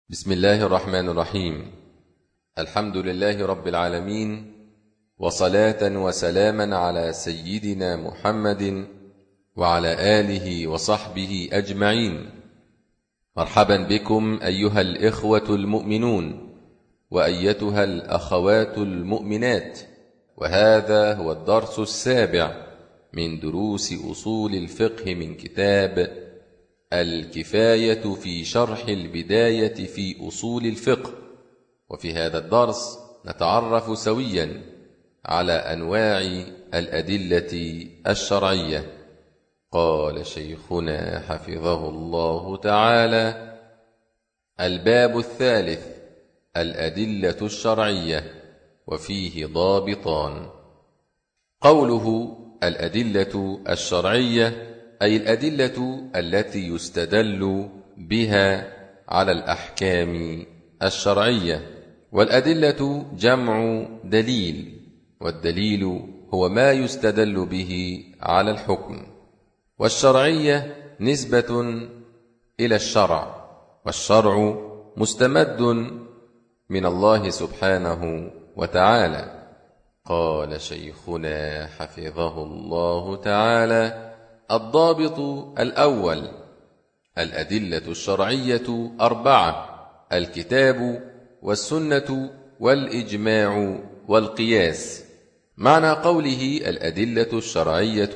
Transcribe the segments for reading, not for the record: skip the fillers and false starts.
بسم الله الرحمن الرحيم. الحمد لله رب العالمين، وصلاة وسلاما على سيدنا محمد وعلى آله وصحبه أجمعين. مرحبا بكم أيها الإخوة المؤمنون وأيتها الأخوات المؤمنات، وهذا هو الدرس السابع من دروس أصول الفقه من كتاب الكفاية في شرح البداية في أصول الفقه. وفي هذا الدرس نتعرف سويا على أنواع الأدلة الشرعية. قال شيخنا حفظه الله تعالى: الباب الثالث: الأدلة الشرعية، وفيه ضابطان. قوله الأدلة الشرعية أي الأدلة التي يستدل بها على الأحكام الشرعية. والأدلة جمع دليل، والدليل هو ما يستدل به على الحكم. والشرعية نسبة إلى الشرع، والشرع مستمد من الله سبحانه وتعالى. قال شيخنا حفظه الله تعالى: الضابط الأول: الأدلة الشرعية 4: الكتاب والسنة والإجماع والقياس. معنى قوله الأدلة الشرعية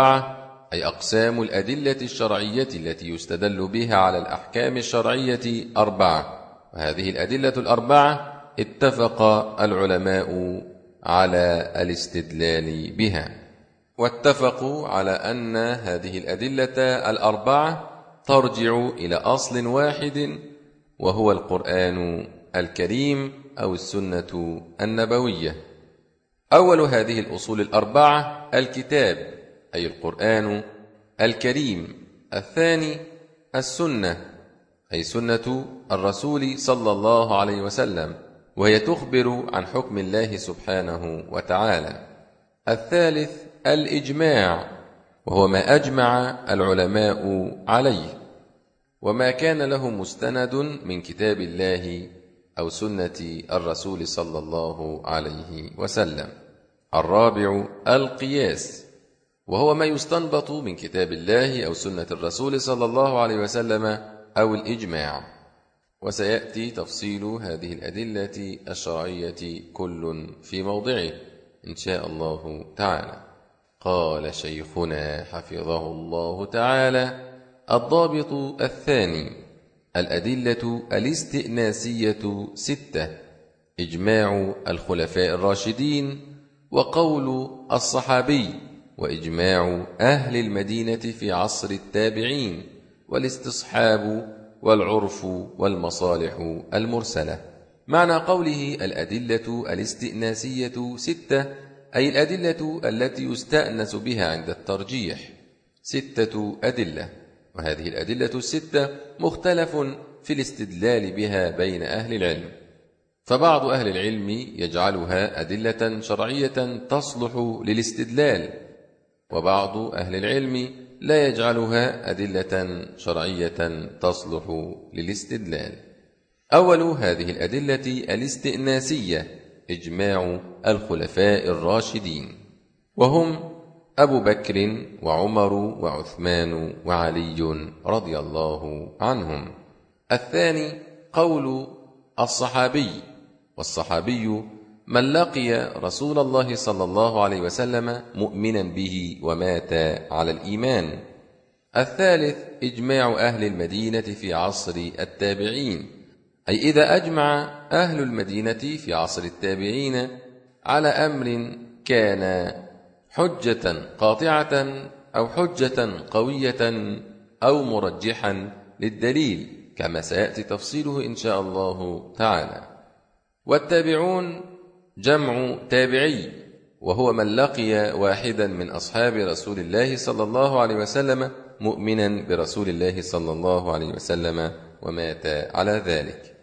4 أي أقسام الأدلة الشرعية التي يستدل بها على الأحكام الشرعية 4، وهذه الأدلة 4 اتفق العلماء على الاستدلال بها، واتفقوا على أن هذه الأدلة 4 ترجع إلى أصل واحد، وهو القرآن الكريم أو السنة النبوية. أول هذه الأصول 4 الكتاب أي القرآن الكريم. الثاني السنة أي سنة الرسول صلى الله عليه وسلم، وهي تخبر عن حكم الله سبحانه وتعالى. الثالث الإجماع، وهو ما أجمع العلماء عليه، وما كان له مستند من كتاب الله أو سنة الرسول صلى الله عليه وسلم. الرابع القياس، وهو ما يستنبط من كتاب الله أو سنة الرسول صلى الله عليه وسلم أو الإجماع. وسيأتي تفصيل هذه الأدلة الشرعية كل في موضعه إن شاء الله تعالى. قال شيخنا حفظه الله تعالى: الضابط الثاني: الأدلة الاستئناسية 6: إجماع الخلفاء الراشدين، وقول الصحابي، وإجماع أهل المدينة في عصر التابعين، والاستصحاب والعرف والمصالح المرسلة. معنى قوله الأدلة الاستئناسية 6 أي الأدلة التي يستأنس بها عند الترجيح. 6 أدلة، وهذه الأدلة 6 مختلف في الاستدلال بها بين أهل العلم، فبعض أهل العلم يجعلها أدلة شرعية تصلح للاستدلال، وبعض أهل العلم لا يجعلها أدلة شرعية تصلح للاستدلال. أول هذه الأدلة الاستئناسية إجماع الخلفاء الراشدين، وهم أبو بكر وعمر وعثمان وعلي رضي الله عنهم. الثاني قول الصحابي، والصحابي من لقي رسول الله صلى الله عليه وسلم مؤمنا به ومات على الإيمان. الثالث إجماع أهل المدينة في عصر التابعين، أي إذا أجمع أهل المدينة في عصر التابعين على أمر كان حجة قاطعة أو حجة قوية أو مرجحا للدليل، كما سيأتي تفصيله إن شاء الله تعالى. والتابعون جمع تابعي، وهو من لقي واحدا من أصحاب رسول الله صلى الله عليه وسلم مؤمنا برسول الله صلى الله عليه وسلم ومات على ذلك.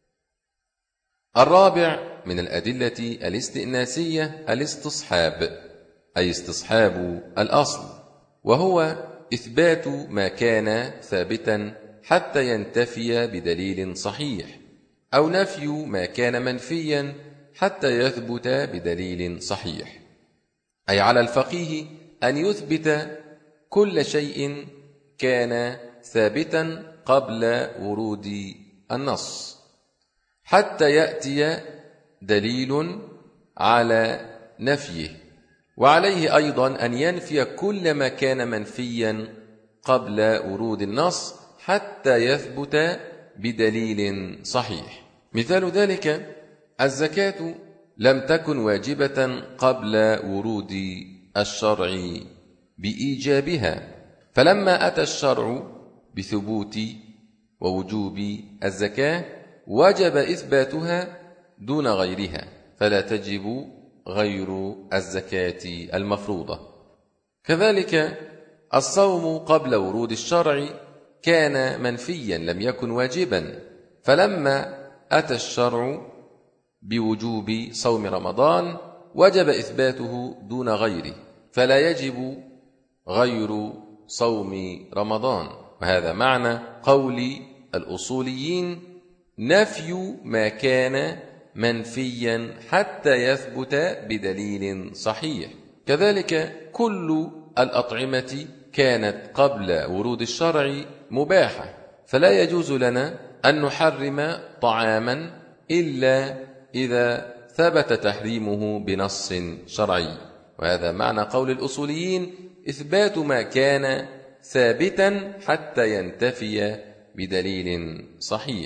الرابع من الأدلة الاستئناسية الاستصحاب، أي استصحاب الأصل، وهو إثبات ما كان ثابتا حتى ينتفي بدليل صحيح، أو نفي ما كان منفيا حتى يثبت بدليل صحيح. أي على الفقيه أن يثبت كل شيء كان ثابتا قبل ورود النص حتى يأتي دليل على نفيه، وعليه أيضا أن ينفي كل ما كان منفيا قبل ورود النص حتى يثبت بدليل صحيح. مثال ذلك: الزكاة لم تكن واجبة قبل ورود الشرع بإيجابها، فلما أتى الشرع بثبوت ووجوب الزكاة وجب إثباتها دون غيرها، فلا تجب غير الزكاة المفروضة. كذلك الصوم قبل ورود الشرع كان منفيا لم يكن واجبا، فلما أتى الشرع بوجوب صوم رمضان وجب إثباته دون غيره، فلا يجب غير صوم رمضان. وهذا معنى قول الأصوليين: نفي ما كان منفيا حتى يثبت بدليل صحيح. كذلك كل الأطعمة كانت قبل ورود الشرع مباحة، فلا يجوز لنا أن نحرم طعاما إلا إذا ثبت تحريمه بنص شرعي. وهذا معنى قول الأصوليين: إثبات ما كان ثابتا حتى ينتفي بدليل صحيح.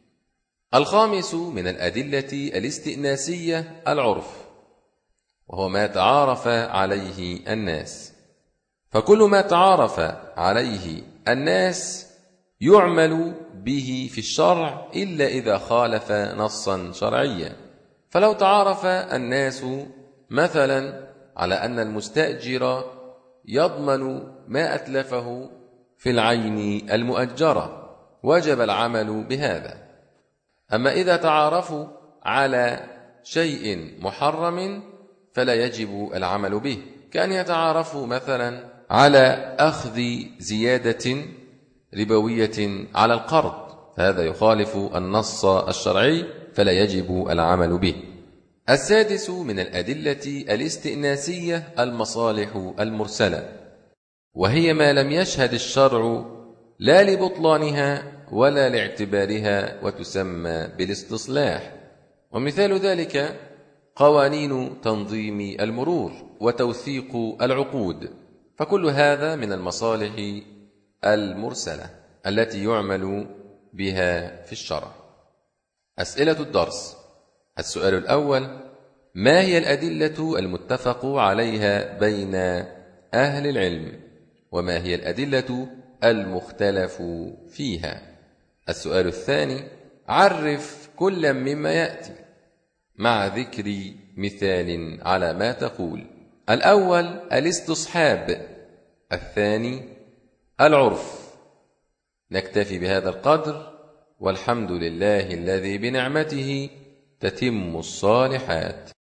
الخامس من الأدلة الاستئناسية العرف، وهو ما تعارف عليه الناس، فكل ما تعارف عليه الناس يعمل به في الشرع إلا إذا خالف نصا شرعيا. فلو تعارف الناس مثلا على أن المستأجر يضمن ما أتلفه في العين المؤجرة وجب العمل بهذا. أما إذا تعارفوا على شيء محرم فلا يجب العمل به، كأن يتعارفوا مثلا على أخذ زيادة ربوية على القرض، فهذا يخالف النص الشرعي فلا يجب العمل به. السادس من الأدلة الاستئناسية المصالح المرسلة، وهي ما لم يشهد الشرع لا لبطلانها ولا لاعتبارها وتسمى بالاستصلاح. ومثال ذلك قوانين تنظيم المرور وتوثيق العقود، فكل هذا من المصالح المرسلة التي يعمل بها في الشرع. أسئلة الدرس: السؤال الأول: ما هي الأدلة المتفق عليها بين أهل العلم؟ وما هي الأدلة المختلف فيها؟ السؤال الثاني: عرف كل مما يأتي مع ذكر مثال على ما تقول. الأول الاستصحاب، الثاني العرف. نكتفي بهذا القدر، والحمد لله الذي بنعمته تتم الصالحات.